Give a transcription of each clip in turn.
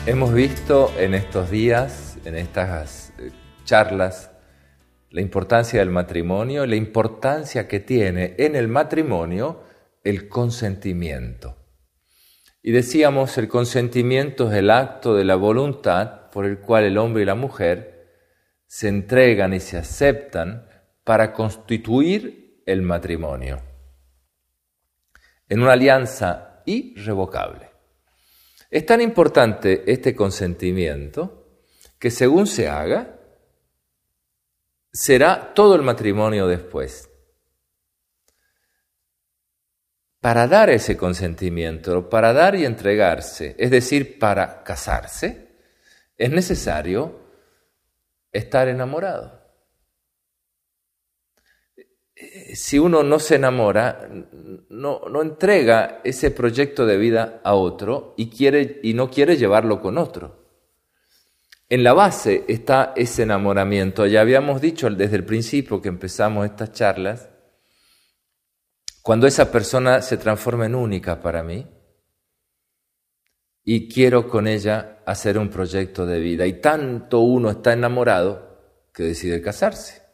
Hemos visto en estos días, en estas charlas, la importancia del matrimonio, la importancia que tiene en el matrimonio el consentimiento. Y decíamos, el consentimiento es el acto de la voluntad por el cual el hombre y la mujer se entregan y se aceptan para constituir el matrimonio en una alianza irrevocable. Es tan importante este consentimiento que según se haga, será todo el matrimonio después. Para dar ese consentimiento, para dar y entregarse, es decir, para casarse, es necesario estar enamorado. Si uno no se enamora, no entrega ese proyecto de vida a otro y no quiere llevarlo con otro. En la base está ese enamoramiento. Ya habíamos dicho desde el principio que empezamos estas charlas, cuando esa persona se transforma en única para mí y quiero con ella hacer un proyecto de vida. Y tanto uno está enamorado que decide casarse.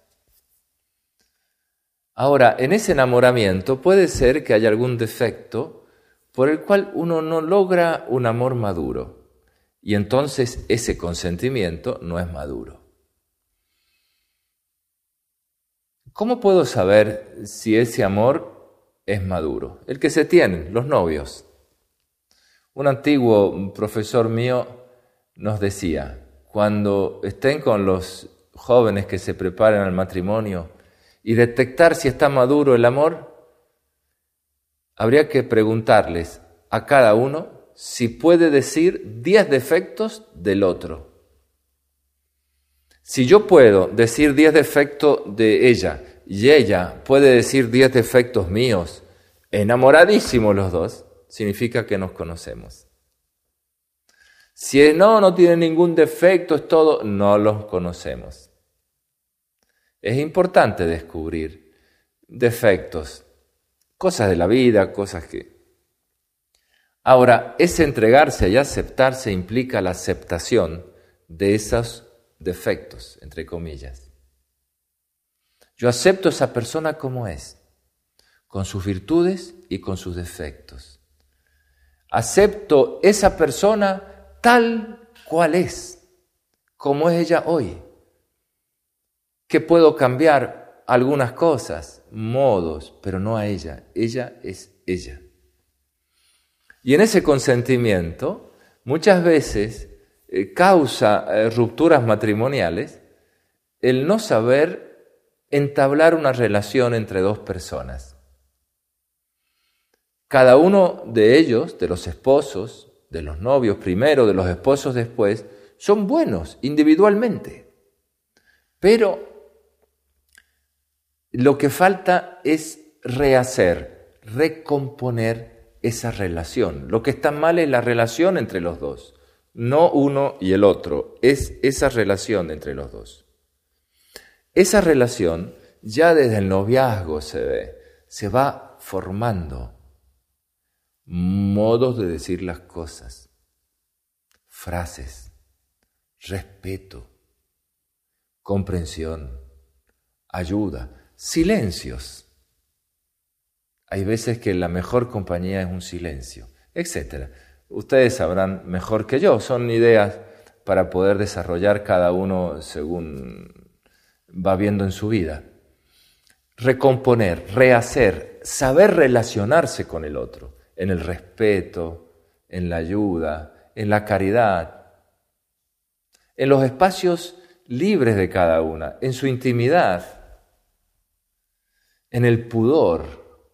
Ahora, en ese enamoramiento puede ser que haya algún defecto por el cual uno no logra un amor maduro. Y entonces ese consentimiento no es maduro. ¿Cómo puedo saber si ese amor es maduro? El que se tienen, los novios. Un antiguo profesor mío nos decía, cuando estén con los jóvenes que se preparan al matrimonio y detectar si está maduro el amor, habría que preguntarles a cada uno si puede decir 10 defectos del otro. Si yo puedo decir 10 defectos de ella y ella puede decir 10 defectos míos, enamoradísimos los dos, significa que nos conocemos. Si no tiene ningún defecto, es todo, no los conocemos. Es importante descubrir defectos, cosas de la vida, cosas que... Ahora, ese entregarse y aceptarse implica la aceptación de esos defectos, entre comillas. Yo acepto a esa persona como es, con sus virtudes y con sus defectos. Acepto esa persona tal cual es, como es ella hoy. Que puedo cambiar algunas cosas, modos, pero no a ella. Ella es ella. Y en ese consentimiento, muchas veces causa rupturas matrimoniales el no saber entablar una relación entre dos personas. Cada uno de ellos, de los esposos, de los novios primero, de los esposos después, son buenos individualmente. Pero lo que falta es rehacer, recomponer esa relación. Lo que está mal es la relación entre los dos, no uno y el otro, es esa relación entre los dos. Esa relación ya desde el noviazgo se va formando modos de decir las cosas, frases, respeto, comprensión, ayuda. Silencios. Hay veces que la mejor compañía es un silencio, etc. Ustedes sabrán mejor que yo, son ideas para poder desarrollar cada uno según va viendo en su vida. Recomponer, rehacer, saber relacionarse con el otro, en el respeto, en la ayuda, en la caridad, en los espacios libres de cada una, en su intimidad, en el pudor.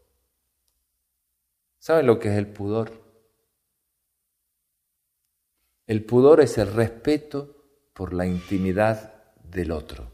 ¿Saben lo que es el pudor? El pudor es el respeto por la intimidad del otro.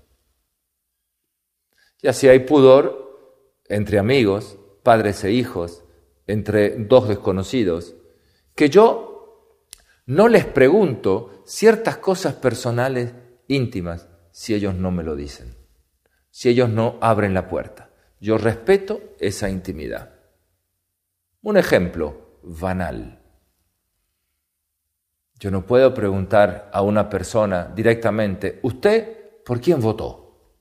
Ya si hay pudor entre amigos, padres e hijos, entre dos desconocidos, que yo no les pregunto ciertas cosas personales íntimas si ellos no me lo dicen, si ellos no abren la puerta. Yo respeto esa intimidad. Un ejemplo banal. Yo no puedo preguntar a una persona directamente, ¿usted por quién votó?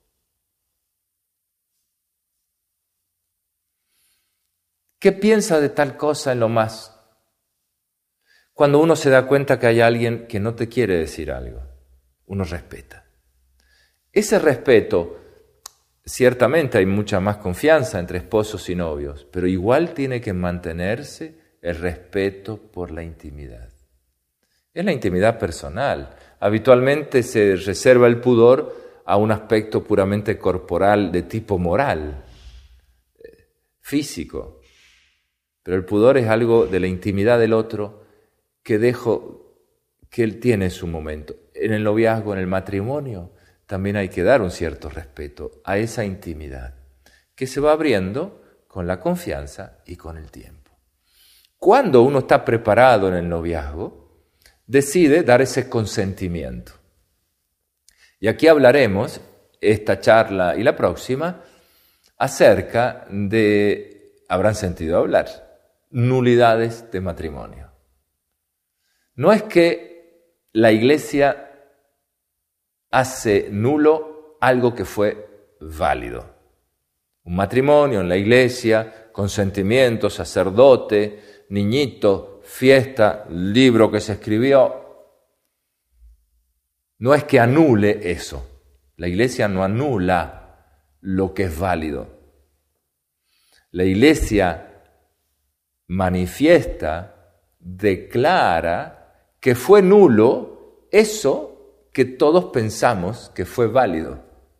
¿Qué piensa de tal cosa en lo más? Cuando uno se da cuenta que hay alguien que no te quiere decir algo, uno respeta. Ese respeto, ciertamente hay mucha más confianza entre esposos y novios, pero igual tiene que mantenerse el respeto por la intimidad. Es la intimidad personal. Habitualmente se reserva el pudor a un aspecto puramente corporal de tipo moral, físico. Pero el pudor es algo de la intimidad del otro que él tiene su momento. En el noviazgo, en el matrimonio, también hay que dar un cierto respeto a esa intimidad que se va abriendo con la confianza y con el tiempo. Cuando uno está preparado en el noviazgo, decide dar ese consentimiento. Y aquí hablaremos, esta charla y la próxima, acerca de, habrán sentido hablar, nulidades de matrimonio. No es que la Iglesia hace nulo algo que fue válido. Un matrimonio en la Iglesia, consentimiento, sacerdote, niñito, fiesta, libro que se escribió. No es que anule eso. La Iglesia no anula lo que es válido. La Iglesia manifiesta, declara que fue nulo eso que todos pensamos que fue válido.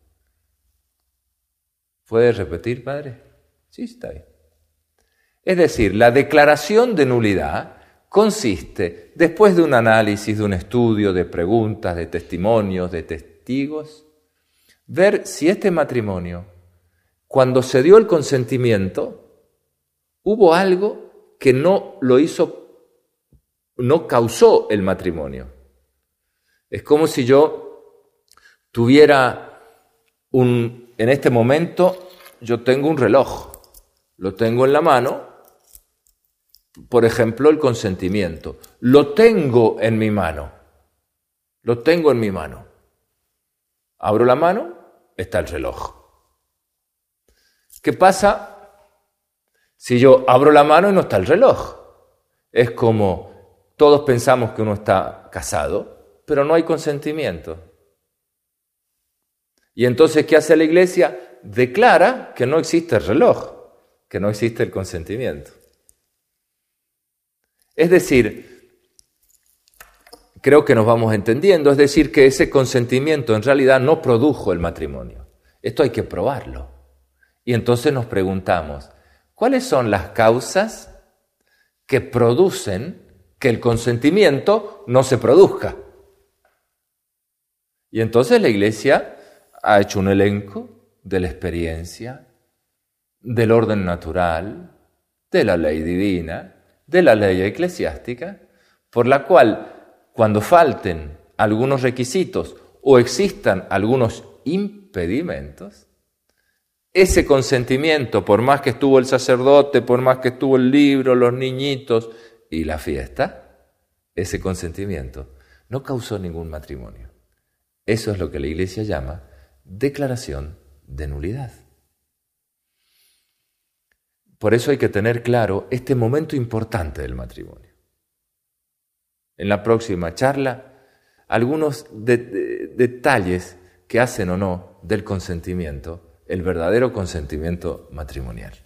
¿Puede repetir, padre? Sí, está bien. Es decir, la declaración de nulidad consiste, después de un análisis, de un estudio, de preguntas, de testimonios, de testigos, ver si este matrimonio, cuando se dio el consentimiento, hubo algo que no causó el matrimonio. Es como si yo tuviera en este momento, yo tengo un reloj, lo tengo en la mano, por ejemplo, el consentimiento. Lo tengo en mi mano. Abro la mano, está el reloj. ¿Qué pasa si yo abro la mano y no está el reloj? Es como todos pensamos que uno está casado, pero no hay consentimiento. Y entonces, ¿qué hace la Iglesia? Declara que no existe el reloj, que no existe el consentimiento. Es decir, creo que nos vamos entendiendo, es decir, que ese consentimiento en realidad no produjo el matrimonio. Esto hay que probarlo. Y entonces nos preguntamos, ¿cuáles son las causas que producen que el consentimiento no se produzca? Y entonces la Iglesia ha hecho un elenco de la experiencia, del orden natural, de la ley divina, de la ley eclesiástica, por la cual, cuando falten algunos requisitos o existan algunos impedimentos, ese consentimiento, por más que estuvo el sacerdote, por más que estuvo el libro, los niñitos y la fiesta, ese consentimiento no causó ningún matrimonio. Eso es lo que la Iglesia llama declaración de nulidad. Por eso hay que tener claro este momento importante del matrimonio. En la próxima charla, algunos detalles que hacen o no del consentimiento, el verdadero consentimiento matrimonial.